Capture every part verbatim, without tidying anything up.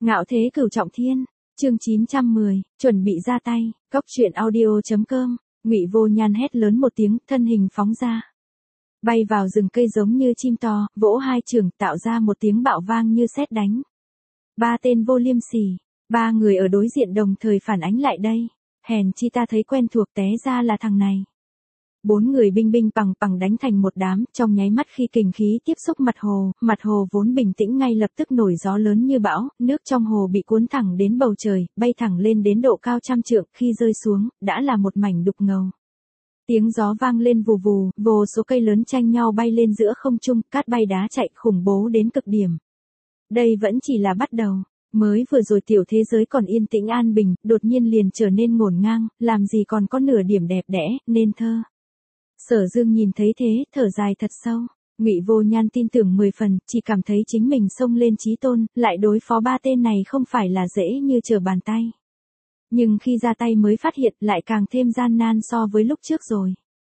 Ngạo thế cửu trọng thiên, chương chín trăm mười, chuẩn bị ra tay, cóc truyện audio chấm com, Ngụy Vô Nhan hét lớn một tiếng, thân hình phóng ra. Bay vào rừng cây giống như chim to, vỗ hai chưởng tạo ra một tiếng bạo vang như sét đánh. Ba tên vô liêm sỉ, ba người ở đối diện đồng thời phản ánh lại đây. Hèn chi ta thấy quen thuộc, té ra là thằng này. Bốn người binh binh bằng bằng đánh thành một đám, trong nháy mắt khi kình khí tiếp xúc mặt hồ, mặt hồ vốn bình tĩnh ngay lập tức nổi gió lớn như bão, nước trong hồ bị cuốn thẳng đến bầu trời, bay thẳng lên đến độ cao trăm trượng, khi rơi xuống, đã là một mảnh đục ngầu. Tiếng gió vang lên vù vù, vô số cây lớn tranh nhau bay lên giữa không trung, cát bay đá chạy khủng bố đến cực điểm. Đây vẫn chỉ là bắt đầu. Mới vừa rồi tiểu thế giới còn yên tĩnh an bình, đột nhiên liền trở nên ngổn ngang, làm gì còn có nửa điểm đẹp đẽ, nên thơ. Sở Dương nhìn thấy thế, thở dài thật sâu. Ngụy Vô Nhan tin tưởng mười phần, chỉ cảm thấy chính mình xông lên chí tôn, lại đối phó ba tên này không phải là dễ như trở bàn tay. Nhưng khi ra tay mới phát hiện lại càng thêm gian nan so với lúc trước rồi.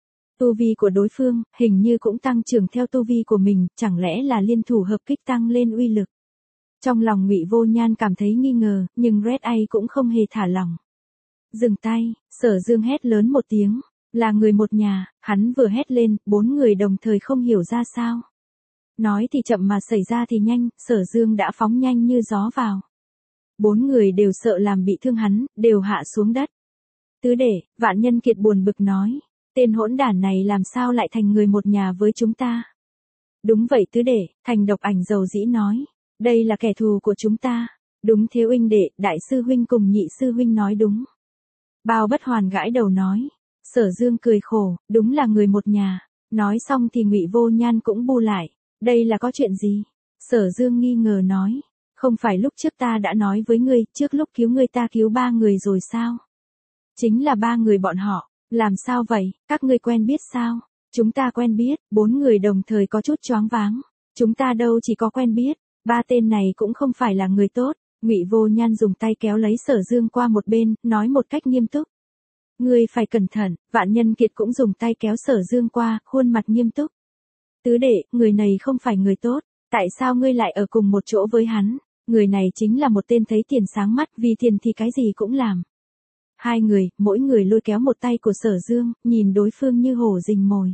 Tu vi của đối phương, hình như cũng tăng trưởng theo tu vi của mình, chẳng lẽ là liên thủ hợp kích tăng lên uy lực. Trong lòng Ngụy Vô Nhan cảm thấy nghi ngờ, nhưng Red Eye cũng không hề thả lỏng. Dừng tay, Sở Dương hét lớn một tiếng. Là người một nhà, hắn vừa hét lên, bốn người đồng thời không hiểu ra sao. Nói thì chậm mà xảy ra thì nhanh, Sở Dương đã phóng nhanh như gió vào. Bốn người đều sợ làm bị thương hắn, đều hạ xuống đất. Tứ đệ, Vạn Nhân Kiệt buồn bực nói. Tên hỗn đản này làm sao lại thành người một nhà với chúng ta? Đúng vậy tứ đệ, Thành Độc Ảnh dầu dĩ nói. Đây là kẻ thù của chúng ta. Đúng thế huynh đệ, đại sư huynh cùng nhị sư huynh nói đúng. Bao Bất Hoàn gãi đầu nói. Sở Dương cười khổ, đúng là người một nhà. Nói xong thì Ngụy Vô Nhan cũng bu lại. Đây là có chuyện gì? Sở Dương nghi ngờ nói. Không phải lúc trước ta đã nói với ngươi, trước lúc cứu ngươi ta cứu ba người rồi sao? Chính là ba người bọn họ. Làm sao vậy, các ngươi quen biết sao? Chúng ta quen biết, bốn người đồng thời có chút choáng váng. Chúng ta đâu chỉ có quen biết, ba tên này cũng không phải là người tốt. Ngụy Vô Nhan dùng tay kéo lấy Sở Dương qua một bên, nói một cách nghiêm túc. Ngươi phải cẩn thận, Vạn Nhân Kiệt cũng dùng tay kéo Sở Dương qua, khuôn mặt nghiêm túc. Tứ đệ, người này không phải người tốt, tại sao ngươi lại ở cùng một chỗ với hắn? Người này chính là một tên thấy tiền sáng mắt, vì tiền thì cái gì cũng làm. Hai người, mỗi người lôi kéo một tay của Sở Dương, nhìn đối phương như hổ rình mồi.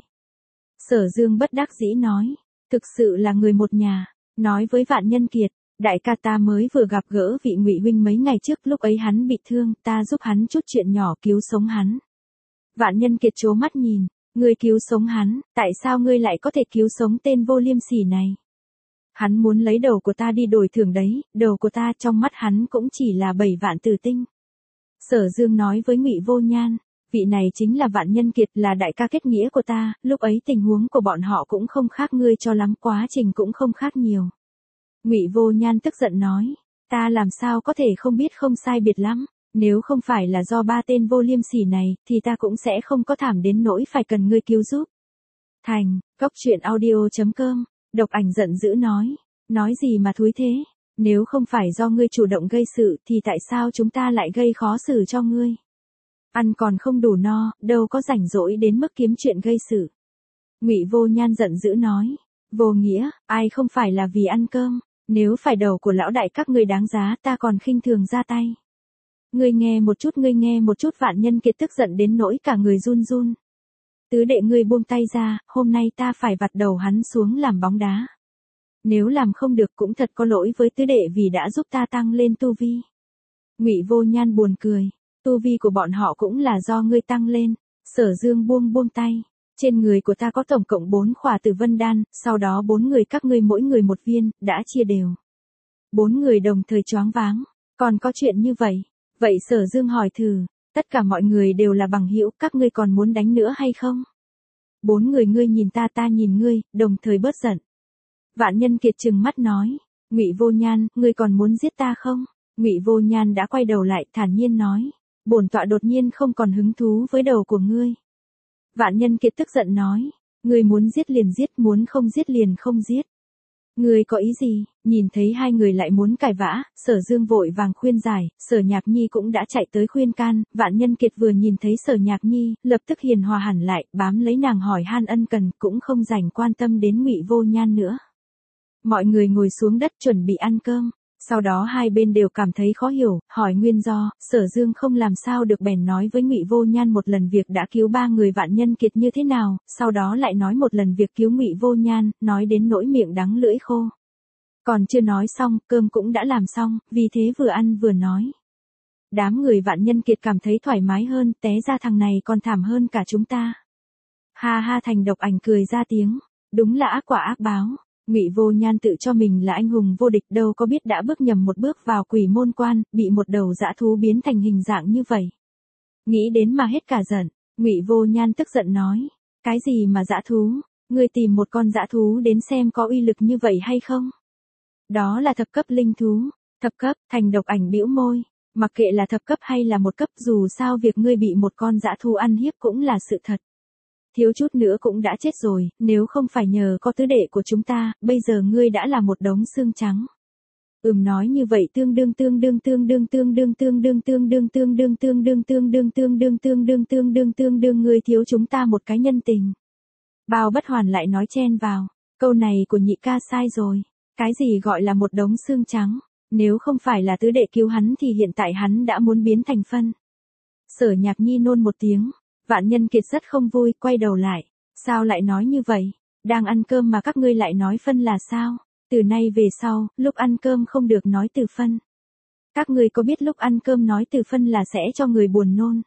Sở Dương bất đắc dĩ nói, thực sự là người một nhà, nói với Vạn Nhân Kiệt. Đại ca ta mới vừa gặp gỡ vị Ngụy huynh mấy ngày trước, lúc ấy hắn bị thương, ta giúp hắn chút chuyện nhỏ cứu sống hắn. Vạn Nhân Kiệt trố mắt nhìn, ngươi cứu sống hắn, tại sao ngươi lại có thể cứu sống tên vô liêm sỉ này? Hắn muốn lấy đầu của ta đi đổi thưởng đấy, đầu của ta trong mắt hắn cũng chỉ là bảy vạn tử tinh. Sở Dương nói với Ngụy Vô Nhan, vị này chính là Vạn Nhân Kiệt, là đại ca kết nghĩa của ta, lúc ấy tình huống của bọn họ cũng không khác ngươi cho lắm, quá trình cũng không khác nhiều. Ngụy Vô Nhan tức giận nói, ta làm sao có thể không biết không sai biệt lắm, nếu không phải là do ba tên vô liêm sỉ này, thì ta cũng sẽ không có thảm đến nỗi phải cần ngươi cứu giúp. Thành, cóc truyện audio chấm com, Độc Ảnh giận dữ nói, nói gì mà thúi thế, nếu không phải do ngươi chủ động gây sự thì tại sao chúng ta lại gây khó xử cho ngươi? Ăn còn không đủ no, đâu có rảnh rỗi đến mức kiếm chuyện gây sự. Ngụy Vô Nhan giận dữ nói, vô nghĩa, ai không phải là vì ăn cơm. Nếu phải đầu của lão đại các ngươi đáng giá, ta còn khinh thường ra tay. Ngươi nghe một chút, ngươi nghe một chút. Vạn Nhân Kiệt tức giận đến nỗi cả người run run. Tứ đệ ngươi buông tay ra, hôm nay ta phải vặt đầu hắn xuống làm bóng đá. Nếu làm không được cũng thật có lỗi với tứ đệ vì đã giúp ta tăng lên tu vi. Ngụy Vô Nhan buồn cười, tu vi của bọn họ cũng là do ngươi tăng lên. Sở Dương buông buông tay. Trên người của ta có tổng cộng bốn khỏa Tử Vân Đan, sau đó bốn người các ngươi mỗi người một viên, đã chia đều. Bốn người đồng thời choáng váng, còn có chuyện như vậy. Vậy Sở Dương hỏi thử, tất cả mọi người đều là bằng hữu, các ngươi còn muốn đánh nữa hay không? Bốn người ngươi nhìn ta ta nhìn ngươi, đồng thời bớt giận. Vạn Nhân Kiệt trừng mắt nói, Ngụy Vô Nhan, ngươi còn muốn giết ta không? Ngụy Vô Nhan đã quay đầu lại, thản nhiên nói, bổn tọa đột nhiên không còn hứng thú với đầu của ngươi. Vạn Nhân Kiệt tức giận nói, ngươi muốn giết liền giết, muốn không giết liền không giết. Ngươi có ý gì? Nhìn thấy hai người lại muốn cãi vã, Sở Dương vội vàng khuyên giải, Sở Nhạc Nhi cũng đã chạy tới khuyên can. Vạn Nhân Kiệt vừa nhìn thấy Sở Nhạc Nhi, lập tức hiền hòa hẳn lại, bám lấy nàng hỏi han ân cần, cũng không dành quan tâm đến Ngụy Vô Nhan nữa. Mọi người ngồi xuống đất chuẩn bị ăn cơm. Sau đó hai bên đều cảm thấy khó hiểu, hỏi nguyên do, Sở Dương không làm sao được bèn nói với Ngụy Vô Nhan một lần việc đã cứu ba người Vạn Nhân Kiệt như thế nào, sau đó lại nói một lần việc cứu Ngụy Vô Nhan, nói đến nỗi miệng đắng lưỡi khô. Còn chưa nói xong, cơm cũng đã làm xong, vì thế vừa ăn vừa nói. Đám người Vạn Nhân Kiệt cảm thấy thoải mái hơn, té ra thằng này còn thảm hơn cả chúng ta. Ha ha, Thành Độc Ảnh cười ra tiếng, đúng là ác quả ác báo. Ngụy Vô Nhan tự cho mình là anh hùng vô địch, đâu có biết đã bước nhầm một bước vào quỷ môn quan, bị một đầu dã thú biến thành hình dạng như vậy. Nghĩ đến mà hết cả giận, Ngụy Vô Nhan tức giận nói, cái gì mà dã thú, ngươi tìm một con dã thú đến xem có uy lực như vậy hay không? Đó là thập cấp linh thú. Thập cấp, Thành Độc Ảnh bĩu môi, mặc kệ là thập cấp hay là một cấp, dù sao việc ngươi bị một con dã thú ăn hiếp cũng là sự thật. Thiếu chút nữa cũng đã chết rồi, nếu không phải nhờ có tứ đệ của chúng ta, bây giờ ngươi đã là một đống xương trắng. Ừm, nói như vậy tương đương tương đương tương đương tương đương tương đương tương đương tương đương tương đương tương đương tương đương tương đương tương đương tương đương ngươi thiếu chúng ta một cái nhân tình. Bao Bất Hoàn lại nói chen vào, câu này của nhị ca sai rồi, cái gì gọi là một đống xương trắng, nếu không phải là tứ đệ cứu hắn thì hiện tại hắn đã muốn biến thành phân. Sở Nhạc Nhi nôn một tiếng. Vạn Nhân Kiệt rất không vui, quay đầu lại. Sao lại nói như vậy? Đang ăn cơm mà các ngươi lại nói phân là sao? Từ nay về sau, lúc ăn cơm không được nói từ phân. Các ngươi có biết lúc ăn cơm nói từ phân là sẽ cho người buồn nôn?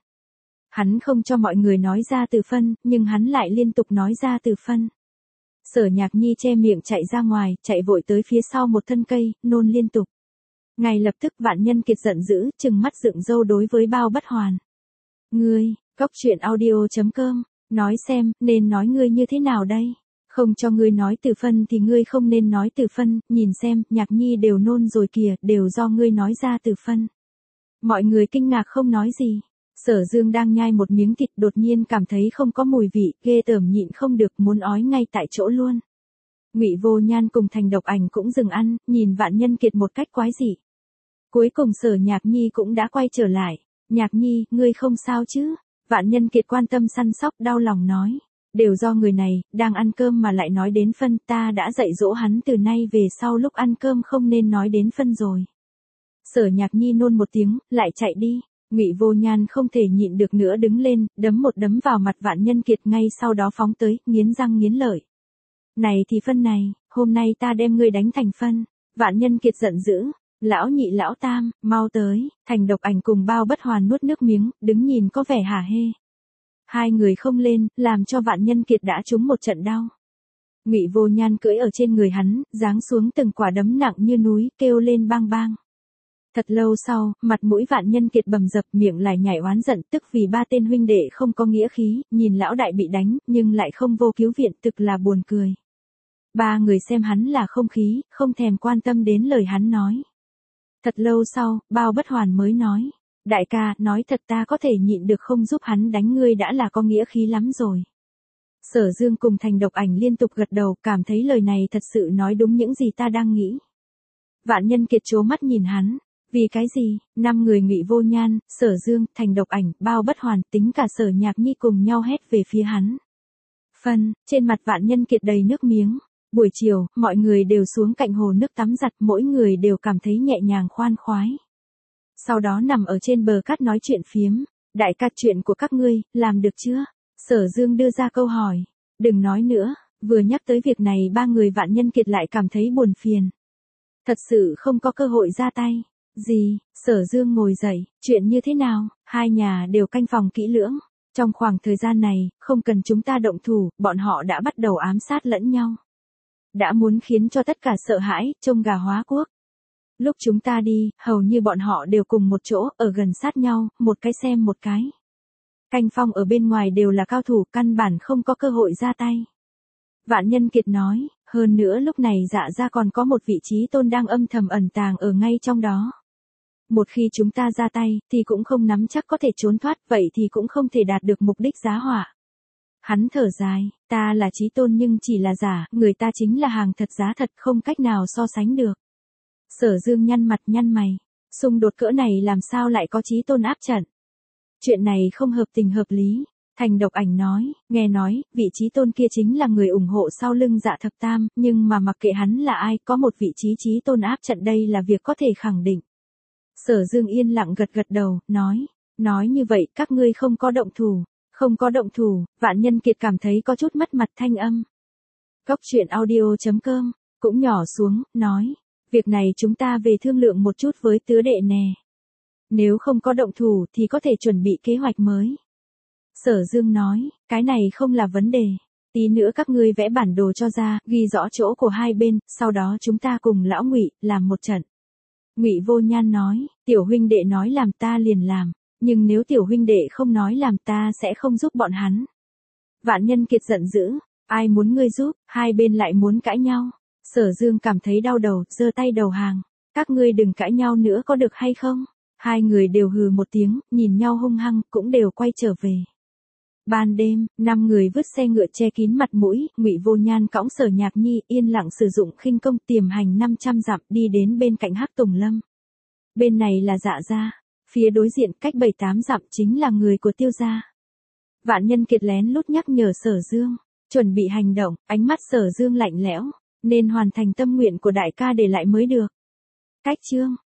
Hắn không cho mọi người nói ra từ phân, nhưng hắn lại liên tục nói ra từ phân. Sở Nhạc Nhi che miệng chạy ra ngoài, chạy vội tới phía sau một thân cây, nôn liên tục. Ngay lập tức Vạn Nhân Kiệt giận dữ, trừng mắt dựng râu đối với Bao Bất Hoàn. Ngươi, Cốc truyện audio chấm com, nói xem, nên nói ngươi như thế nào đây? Không cho ngươi nói từ phân thì ngươi không nên nói từ phân, nhìn xem, Nhạc Nhi đều nôn rồi kìa, đều do ngươi nói ra từ phân. Mọi người kinh ngạc không nói gì. Sở Dương đang nhai một miếng thịt đột nhiên cảm thấy không có mùi vị, ghê tởm nhịn không được muốn ói ngay tại chỗ luôn. Ngụy Vô Nhan cùng Thành Độc Ảnh cũng dừng ăn, nhìn Vạn Nhân Kiệt một cách quái dị. Cuối cùng Sở Nhạc Nhi cũng đã quay trở lại. Nhạc Nhi, ngươi không sao chứ? Vạn Nhân Kiệt quan tâm săn sóc, đau lòng nói. Đều do người này, đang ăn cơm mà lại nói đến phân, ta đã dạy dỗ hắn từ nay về sau lúc ăn cơm không nên nói đến phân rồi. Sở Nhạc Nhi nôn một tiếng, lại chạy đi. Ngụy Vô Nhan không thể nhịn được nữa đứng lên, đấm một đấm vào mặt Vạn Nhân Kiệt, ngay sau đó phóng tới, nghiến răng nghiến lợi. Này thì phân này, hôm nay ta đem ngươi đánh thành phân. Vạn Nhân Kiệt giận dữ. Lão nhị lão tam, mau tới. Thành Độc Ảnh cùng Bao Bất Hoàn nuốt nước miếng, đứng nhìn có vẻ hả hê. Hai người không lên, làm cho Vạn Nhân Kiệt đã trúng một trận đau. Ngụy Vô Nhan cưỡi ở trên người hắn, giáng xuống từng quả đấm nặng như núi, kêu lên bang bang. Thật lâu sau, mặt mũi Vạn Nhân Kiệt bầm dập, miệng lại nhảy oán giận, tức vì ba tên huynh đệ không có nghĩa khí, nhìn lão đại bị đánh, nhưng lại không vô cứu viện, thực là buồn cười. Ba người xem hắn là không khí, không thèm quan tâm đến lời hắn nói. Thật lâu sau, Bao Bất Hoàn mới nói, đại ca, nói thật ta có thể nhịn được không giúp hắn đánh ngươi đã là có nghĩa khí lắm rồi. Sở Dương cùng Thành Độc Ảnh liên tục gật đầu, cảm thấy lời này thật sự nói đúng những gì ta đang nghĩ. Vạn Nhân Kiệt trố mắt nhìn hắn, vì cái gì? Năm người Ngụy Vô Nhan, Sở Dương, Thành Độc Ảnh, Bao Bất Hoàn, tính cả Sở Nhạc Nhi cùng nhau hét về phía hắn. Phân, trên mặt Vạn Nhân Kiệt đầy nước miếng. Buổi chiều, mọi người đều xuống cạnh hồ nước tắm giặt, mỗi người đều cảm thấy nhẹ nhàng khoan khoái. Sau đó nằm ở trên bờ cát nói chuyện phiếm. Đại ca, chuyện của các ngươi, làm được chưa? Sở Dương đưa ra câu hỏi. Đừng nói nữa, vừa nhắc tới việc này ba người Vạn Nhân Kiệt lại cảm thấy buồn phiền. Thật sự không có cơ hội ra tay. Gì? Sở Dương ngồi dậy, chuyện như thế nào? Hai nhà đều canh phòng kỹ lưỡng. Trong khoảng thời gian này, không cần chúng ta động thủ, bọn họ đã bắt đầu ám sát lẫn nhau. Đã muốn khiến cho tất cả sợ hãi, trông gà hóa quốc. Lúc chúng ta đi, hầu như bọn họ đều cùng một chỗ, ở gần sát nhau, một cái xem một cái. Canh phong ở bên ngoài đều là cao thủ, căn bản không có cơ hội ra tay. Vạn Nhân Kiệt nói, hơn nữa lúc này Dạ gia còn có một vị trí tôn đang âm thầm ẩn tàng ở ngay trong đó. Một khi chúng ta ra tay, thì cũng không nắm chắc có thể trốn thoát, vậy thì cũng không thể đạt được mục đích giá họa. Hắn thở dài, ta là chí tôn nhưng chỉ là giả, người ta chính là hàng thật giá thật, không cách nào so sánh được. Sở Dương nhăn mặt nhăn mày, xung đột cỡ này làm sao lại có chí tôn áp trận. Chuyện này không hợp tình hợp lý. Thành Độc Ảnh nói, nghe nói, vị trí tôn kia chính là người ủng hộ sau lưng Dạ Thập Tam, nhưng mà mặc kệ hắn là ai, có một vị trí trí tôn áp trận đây là việc có thể khẳng định. Sở Dương yên lặng gật gật đầu, nói, nói như vậy các ngươi không có động thủ, không có động thủ, Vạn Nhân Kiệt cảm thấy có chút mất mặt thanh âm. Cốc truyện audio chấm com, cũng nhỏ xuống, nói, việc này chúng ta về thương lượng một chút với tứ đệ nè. Nếu không có động thủ thì có thể chuẩn bị kế hoạch mới. Sở Dương nói, cái này không là vấn đề. Tí nữa các ngươi vẽ bản đồ cho ra, ghi rõ chỗ của hai bên, sau đó chúng ta cùng lão Ngụy làm một trận. Ngụy Vô Nhan nói, tiểu huynh đệ nói làm ta liền làm, nhưng nếu tiểu huynh đệ không nói làm ta sẽ không giúp bọn hắn. Vạn Nhân Kiệt giận dữ, ai muốn ngươi giúp, hai bên lại muốn cãi nhau. Sở Dương cảm thấy đau đầu, giơ tay đầu hàng, các ngươi đừng cãi nhau nữa có được hay không? Hai người đều hừ một tiếng, nhìn nhau hung hăng, cũng đều quay trở về. Ban đêm, năm người vứt xe ngựa che kín mặt mũi, Ngụy Vô Nhan cõng Sở Nhạc Nhi yên lặng sử dụng khinh công tiềm hành năm trăm dặm đi đến bên cạnh Hắc Tùng Lâm. Bên này là Dạ gia, phía đối diện cách bảy tám dặm chính là người của Tiêu gia. Vạn Nhân Kiệt lén lút nhắc nhở Sở Dương, chuẩn bị hành động, ánh mắt Sở Dương lạnh lẽo, nên hoàn thành tâm nguyện của đại ca để lại mới được. Cách chương